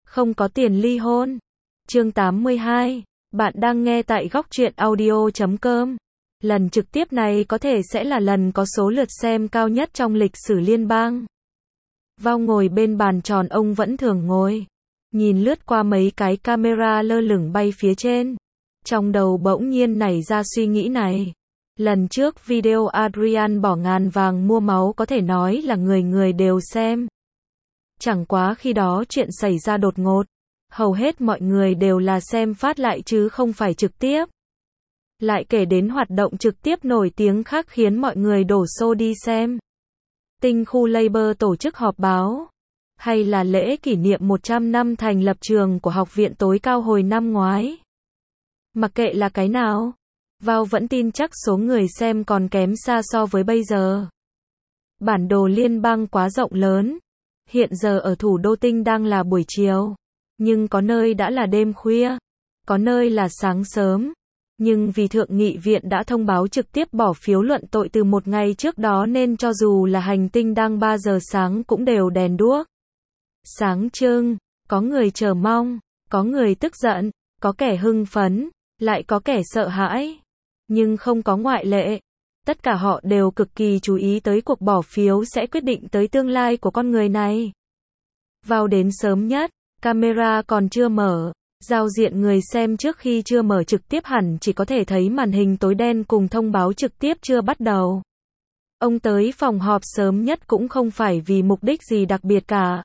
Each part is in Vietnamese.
Không có tiền ly hôn. Chương 82. Bạn đang nghe tại góc truyện audio.com. Lần trực tiếp này có thể sẽ là lần có số lượt xem cao nhất trong lịch sử liên bang. Vào ngồi bên bàn tròn ông vẫn thường ngồi, nhìn lướt qua mấy cái camera lơ lửng bay phía trên. Trong đầu bỗng nhiên nảy ra suy nghĩ này. Lần trước video Adrian bỏ ngàn vàng mua máu có thể nói là người người đều xem. Chẳng quá khi đó chuyện xảy ra đột ngột. Hầu hết mọi người đều là xem phát lại chứ không phải trực tiếp. Lại kể đến hoạt động trực tiếp nổi tiếng khác khiến mọi người đổ xô đi xem. Tinh khu Labour tổ chức họp báo. Hay là lễ kỷ niệm 100 năm thành lập trường của Học viện tối cao hồi năm ngoái. Mặc kệ là cái nào, Vào vẫn tin chắc số người xem còn kém xa so với bây giờ. Bản đồ liên bang quá rộng lớn. Hiện giờ ở thủ đô Tinh đang là buổi chiều. Nhưng có nơi đã là đêm khuya. Có nơi là sáng sớm. Nhưng vì Thượng nghị viện đã thông báo trực tiếp bỏ phiếu luận tội từ một ngày trước đó nên cho dù là hành tinh đang 3 giờ sáng cũng đều đèn đuốc sáng trưng, có người chờ mong, có người tức giận, có kẻ hưng phấn, lại có kẻ sợ hãi. Nhưng không có ngoại lệ. Tất cả họ đều cực kỳ chú ý tới cuộc bỏ phiếu sẽ quyết định tới tương lai của con người này. Vào đến sớm nhất, camera còn chưa mở, giao diện người xem trước khi chưa mở trực tiếp hẳn chỉ có thể thấy màn hình tối đen cùng thông báo trực tiếp chưa bắt đầu. Ông tới phòng họp sớm nhất cũng không phải vì mục đích gì đặc biệt cả.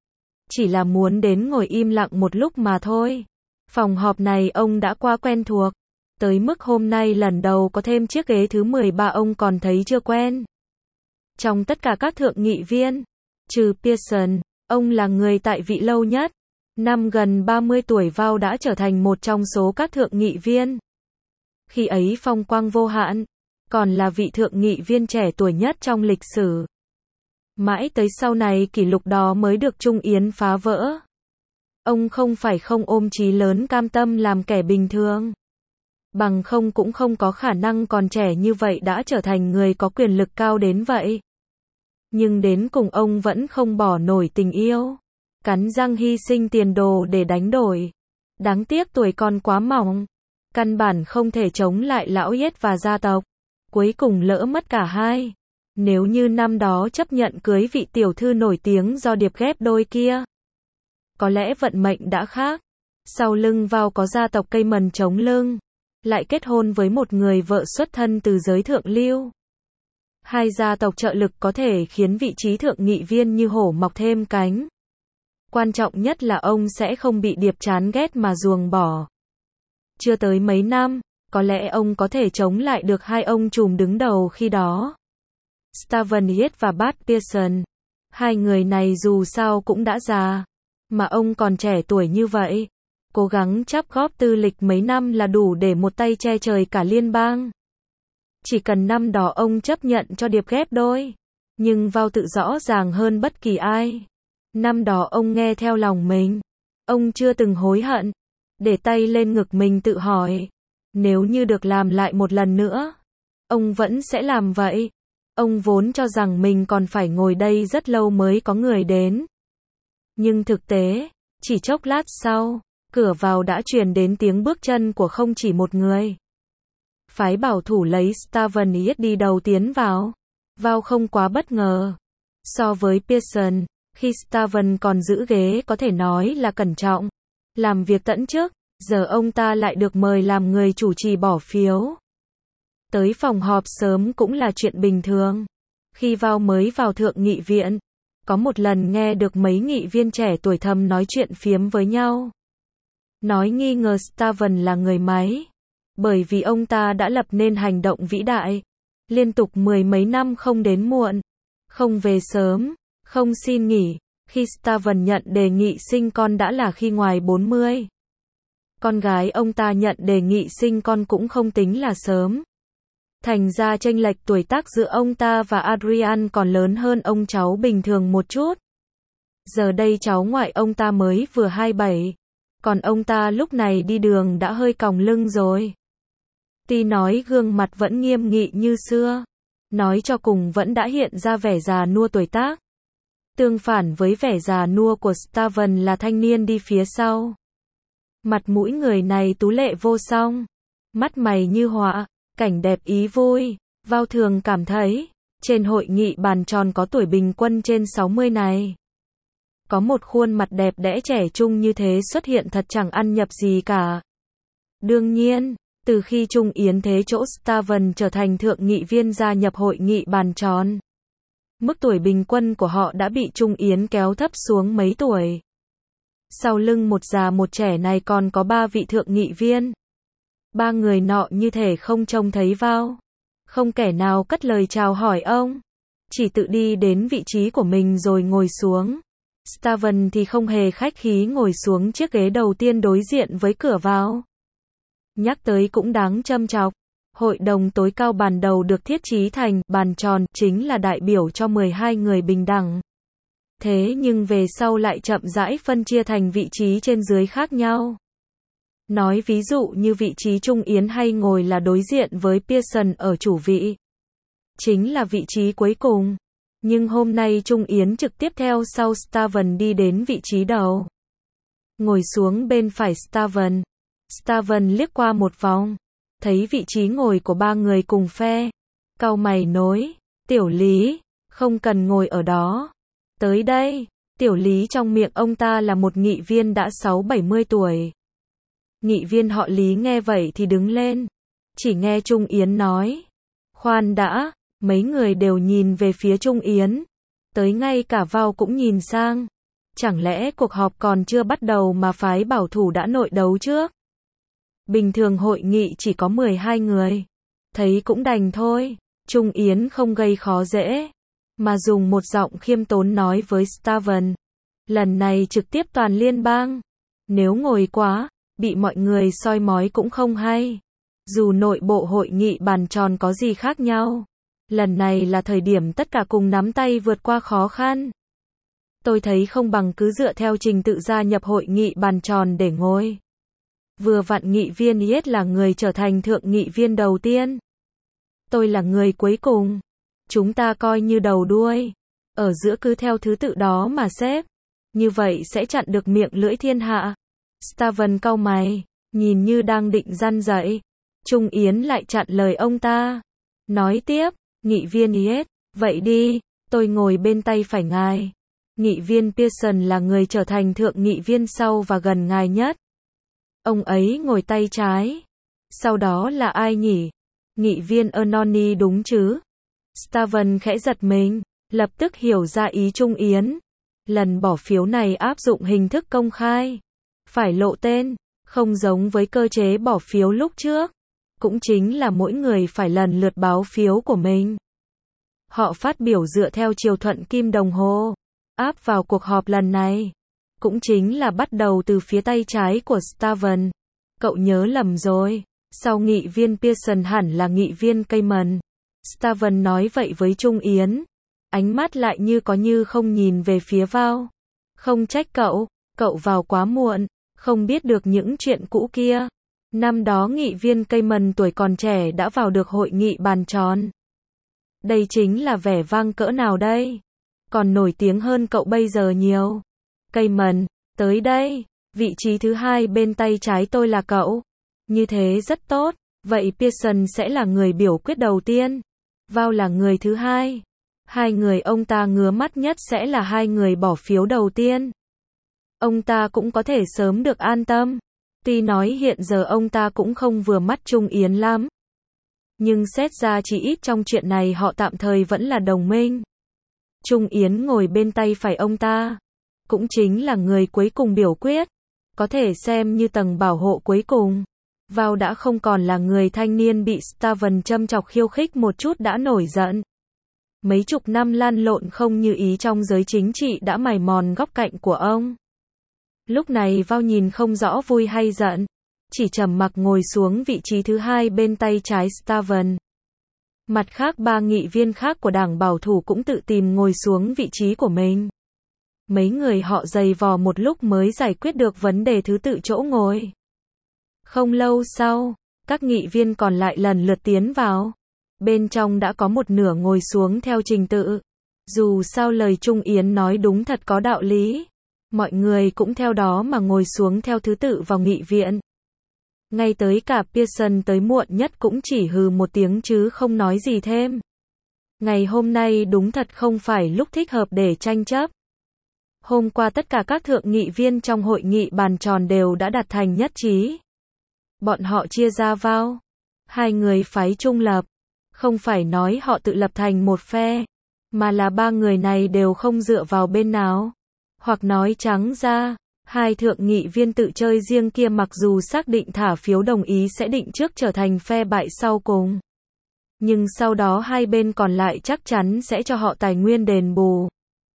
Chỉ là muốn đến ngồi im lặng một lúc mà thôi. Phòng họp này ông đã quá quen thuộc. Tới mức hôm nay lần đầu có thêm chiếc ghế thứ 13 ông còn thấy chưa quen. Trong tất cả các thượng nghị viên, trừ Pearson, ông là người tại vị lâu nhất. Năm gần 30 tuổi vào đã trở thành một trong số các thượng nghị viên. Khi ấy phong quang vô hạn, còn là vị thượng nghị viên trẻ tuổi nhất trong lịch sử. Mãi tới sau này kỷ lục đó mới được Trung Yến phá vỡ. Ông không phải không ôm chí lớn cam tâm làm kẻ bình thường. Bằng không cũng không có khả năng còn trẻ như vậy đã trở thành người có quyền lực cao đến vậy. Nhưng đến cùng ông vẫn không bỏ nổi tình yêu. Cắn răng hy sinh tiền đồ để đánh đổi. Đáng tiếc tuổi còn quá mỏng. Căn bản không thể chống lại lão Yết và gia tộc. Cuối cùng lỡ mất cả hai. Nếu như năm đó chấp nhận cưới vị tiểu thư nổi tiếng do điệp ghép đôi kia, có lẽ vận mệnh đã khác. Sau lưng vào có gia tộc cây mần chống lưng. Lại kết hôn với một người vợ xuất thân từ giới thượng lưu. Hai gia tộc trợ lực có thể khiến vị trí thượng nghị viên như hổ mọc thêm cánh. Quan trọng nhất là ông sẽ không bị điệp chán ghét mà ruồng bỏ. Chưa tới mấy năm, có lẽ ông có thể chống lại được hai ông trùm đứng đầu khi đó. Stephen Yates và Bart Pearson. Hai người này dù sao cũng đã già. Mà ông còn trẻ tuổi như vậy. Cố gắng chắp góp tư lịch mấy năm là đủ để một tay che trời cả liên bang. Chỉ cần năm đó ông chấp nhận cho điệp ghép đôi. Nhưng vào tự rõ ràng hơn bất kỳ ai. Năm đó ông nghe theo lòng mình. Ông chưa từng hối hận. Để tay lên ngực mình tự hỏi. Nếu như được làm lại một lần nữa, ông vẫn sẽ làm vậy. Ông vốn cho rằng mình còn phải ngồi đây rất lâu mới có người đến. Nhưng thực tế, chỉ chốc lát sau, cửa vào đã truyền đến tiếng bước chân của không chỉ một người. Phái bảo thủ lấy Stephen Yates đi đầu tiến vào. Vào không quá bất ngờ. So với Pearson, khi Stephen còn giữ ghế có thể nói là cẩn trọng, làm việc tận chức, giờ ông ta lại được mời làm người chủ trì bỏ phiếu. Tới phòng họp sớm cũng là chuyện bình thường. Khi vào mới vào thượng nghị viện, có một lần nghe được mấy nghị viên trẻ tuổi thầm nói chuyện phiếm với nhau. Nói nghi ngờ Stephen là người máy. Bởi vì ông ta đã lập nên hành động vĩ đại. Liên tục 10 mấy năm không đến muộn. Không về sớm. Không xin nghỉ. Khi Stephen nhận đề nghị sinh con đã là khi ngoài 40. Con gái ông ta nhận đề nghị sinh con cũng không tính là sớm. Thành ra chênh lệch tuổi tác giữa ông ta và Adrian còn lớn hơn ông cháu bình thường một chút. Giờ đây cháu ngoại ông ta mới vừa 27. Còn ông ta lúc này đi đường đã hơi còng lưng rồi. Tuy nói gương mặt vẫn nghiêm nghị như xưa. Nói cho cùng vẫn đã hiện ra vẻ già nua tuổi tác. Tương phản với vẻ già nua của Staven là thanh niên đi phía sau. Mặt mũi người này tú lệ vô song, mắt mày như họa, cảnh đẹp ý vui. Vào thường cảm thấy, trên hội nghị bàn tròn có tuổi bình quân trên 60 này, có một khuôn mặt đẹp đẽ trẻ trung như thế xuất hiện thật chẳng ăn nhập gì cả. Đương nhiên, từ khi Trung Yến thế chỗ Staven trở thành thượng nghị viên gia nhập hội nghị bàn tròn, mức tuổi bình quân của họ đã bị Trung Yến kéo thấp xuống mấy tuổi. Sau lưng một già một trẻ này còn có 3 vị thượng nghị viên. 3 người nọ như thể không trông thấy vào. Không kẻ nào cất lời chào hỏi ông. Chỉ tự đi đến vị trí của mình rồi ngồi xuống. Staven thì không hề khách khí ngồi xuống chiếc ghế đầu tiên đối diện với cửa vào. Nhắc tới cũng đáng châm chọc. Hội đồng tối cao ban đầu được thiết trí thành bàn tròn, chính là đại biểu cho 12 người bình đẳng. Thế nhưng về sau lại chậm rãi phân chia thành vị trí trên dưới khác nhau. Nói ví dụ như vị trí Trung Yến hay ngồi là đối diện với Pearson ở chủ vị. Chính là vị trí cuối cùng. Nhưng hôm nay Trung Yến trực tiếp theo sau Staven đi đến vị trí đầu. Ngồi xuống bên phải Staven. Staven liếc qua một vòng. Thấy vị trí ngồi của 3 người cùng phe. Cau mày nói, Tiểu Lý, không cần ngồi ở đó. Tới đây, Tiểu Lý trong miệng ông ta là một nghị viên đã 60-70 tuổi. Nghị viên họ Lý nghe vậy thì đứng lên. Chỉ nghe Trung Yến nói. Khoan đã, mấy người đều nhìn về phía Trung Yến. Tới ngay cả vào cũng nhìn sang. Chẳng lẽ cuộc họp còn chưa bắt đầu mà phái bảo thủ đã nội đấu trước? Bình thường hội nghị chỉ có 12 người. Thấy cũng đành thôi. Trung Yến không gây khó dễ. Mà dùng một giọng khiêm tốn nói với Staven. Lần này trực tiếp toàn liên bang. Nếu ngồi quá, bị mọi người soi mói cũng không hay. Dù nội bộ hội nghị bàn tròn có gì khác nhau. Lần này là thời điểm tất cả cùng nắm tay vượt qua khó khăn. Tôi thấy không bằng cứ dựa theo trình tự gia nhập hội nghị bàn tròn để ngồi. Vừa vặn nghị viên Yết là người trở thành thượng nghị viên đầu tiên. Tôi là người cuối cùng. Chúng ta coi như đầu đuôi. Ở giữa cứ theo thứ tự đó mà xếp. Như vậy sẽ chặn được miệng lưỡi thiên hạ. Staven cau mày, nhìn như đang định răn dạy. Trung Yến lại chặn lời ông ta. Nói tiếp, nghị viên Yết, vậy đi, tôi ngồi bên tay phải ngài. Nghị viên Pearson là người trở thành thượng nghị viên sau và gần ngài nhất. Ông ấy ngồi tay trái. Sau đó là ai nhỉ? Nghị viên Anoni đúng chứ? Staven khẽ giật mình, lập tức hiểu ra ý Trung Yến. Lần bỏ phiếu này áp dụng hình thức công khai. Phải lộ tên, không giống với cơ chế bỏ phiếu lúc trước. Cũng chính là mỗi người phải lần lượt báo phiếu của mình. Họ phát biểu dựa theo chiều thuận kim đồng hồ. Áp vào cuộc họp lần này. Cũng chính là bắt đầu từ phía tay trái của Staven. Cậu nhớ lầm rồi. Sau nghị viên Pearson hẳn là nghị viên Cayman. Staven nói vậy với Trung Yến. Ánh mắt lại như có như không nhìn về phía vào. Không trách cậu, cậu vào quá muộn, không biết được những chuyện cũ kia. Năm đó nghị viên Cayman tuổi còn trẻ đã vào được hội nghị bàn tròn. Đây chính là vẻ vang cỡ nào đây? Còn nổi tiếng hơn cậu bây giờ nhiều. Cayman, tới đây, vị trí thứ 2 bên tay trái tôi là cậu. Như thế rất tốt, vậy Pearson sẽ là người biểu quyết đầu tiên. Vào là người thứ 2. Hai người ông ta ngứa mắt nhất sẽ là hai người bỏ phiếu đầu tiên. Ông ta cũng có thể sớm được an tâm. Tuy nói hiện giờ ông ta cũng không vừa mắt Trung Yến lắm. Nhưng xét ra chỉ ít trong chuyện này họ tạm thời vẫn là đồng minh. Trung Yến ngồi bên tay phải ông ta. Cũng chính là người cuối cùng biểu quyết. Có thể xem như tầng bảo hộ cuối cùng. Vào đã không còn là người thanh niên bị Staven châm chọc khiêu khích một chút đã nổi giận. Mấy chục năm lăn lộn không như ý trong giới chính trị đã mài mòn góc cạnh của ông. Lúc này vào nhìn không rõ vui hay giận. Chỉ trầm mặc ngồi xuống vị trí thứ 2 bên tay trái Staven. Mặt khác 3 nghị viên khác của đảng bảo thủ cũng tự tìm ngồi xuống vị trí của mình. Mấy người họ giày vò một lúc mới giải quyết được vấn đề thứ tự chỗ ngồi. Không lâu sau, các nghị viên còn lại lần lượt tiến vào. Bên trong đã có một nửa ngồi xuống theo trình tự. Dù sao lời Trung Yến nói đúng thật có đạo lý. Mọi người cũng theo đó mà ngồi xuống theo thứ tự vào nghị viện. Ngay tới cả Pearson tới muộn nhất cũng chỉ hừ một tiếng chứ không nói gì thêm. Ngày hôm nay đúng thật không phải lúc thích hợp để tranh chấp. Hôm qua tất cả các thượng nghị viên trong hội nghị bàn tròn đều đã đạt thành nhất trí. Bọn họ chia ra vào hai người phái trung lập. Không phải nói họ tự lập thành một phe, mà là ba người này đều không dựa vào bên nào. Hoặc nói trắng ra, hai thượng nghị viên tự chơi riêng kia mặc dù xác định thả phiếu đồng ý sẽ định trước trở thành phe bại sau cùng. Nhưng sau đó hai bên còn lại chắc chắn sẽ cho họ tài nguyên đền bù.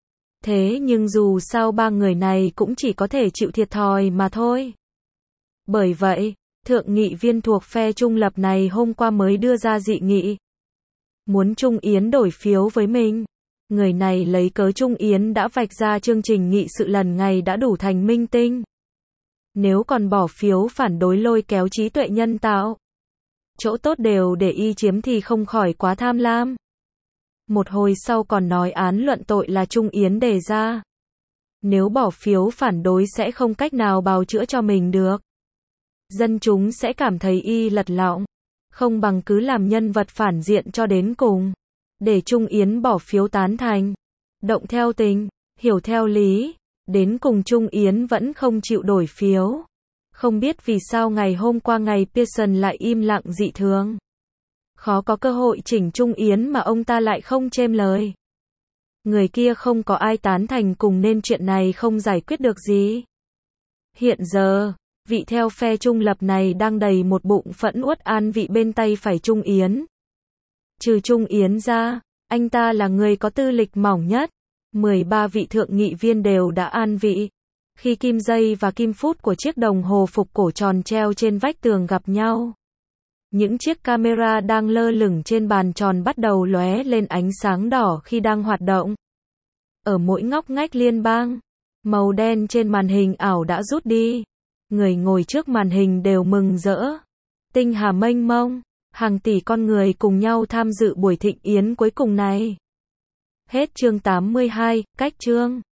Thế nhưng dù sao ba người này cũng chỉ có thể chịu thiệt thòi mà thôi. Bởi vậy, thượng nghị viên thuộc phe trung lập này hôm qua mới đưa ra dị nghị. Muốn Trung Yến đổi phiếu với mình. Người này lấy cớ Trung Yến đã vạch ra chương trình nghị sự lần này đã đủ thành minh tinh. Nếu còn bỏ phiếu phản đối lôi kéo trí tuệ nhân tạo, chỗ tốt đều để y chiếm thì không khỏi quá tham lam. Một hồi sau còn nói án luận tội là Trung Yến đề ra. Nếu bỏ phiếu phản đối sẽ không cách nào bào chữa cho mình được. Dân chúng sẽ cảm thấy y lật lọng. Không bằng cứ làm nhân vật phản diện cho đến cùng. Để Trung Yến bỏ phiếu tán thành. Động theo tình, hiểu theo lý. Đến cùng Trung Yến vẫn không chịu đổi phiếu. Không biết vì sao ngày hôm qua ngày Pearson lại im lặng dị thường. Khó có cơ hội chỉnh Trung Yến mà ông ta lại không chêm lời. Người kia không có ai tán thành cùng nên chuyện này không giải quyết được gì. Hiện giờ, vị theo phe trung lập này đang đầy một bụng phẫn uất an vị bên tay phải Trung Yến. Trừ Trung Yến ra, anh ta là người có tư lịch mỏng nhất. 13 vị thượng nghị viên đều đã an vị. Khi kim dây và kim phút của chiếc đồng hồ phục cổ tròn treo trên vách tường gặp nhau. Những chiếc camera đang lơ lửng trên bàn tròn bắt đầu lóe lên ánh sáng đỏ khi đang hoạt động. Ở mỗi ngóc ngách liên bang, màu đen trên màn hình ảo đã rút đi. Người ngồi trước màn hình đều mừng rỡ. Tinh hà mênh mông, hàng tỷ con người cùng nhau tham dự buổi thịnh yến cuối cùng này. Hết chương 82, cách chương.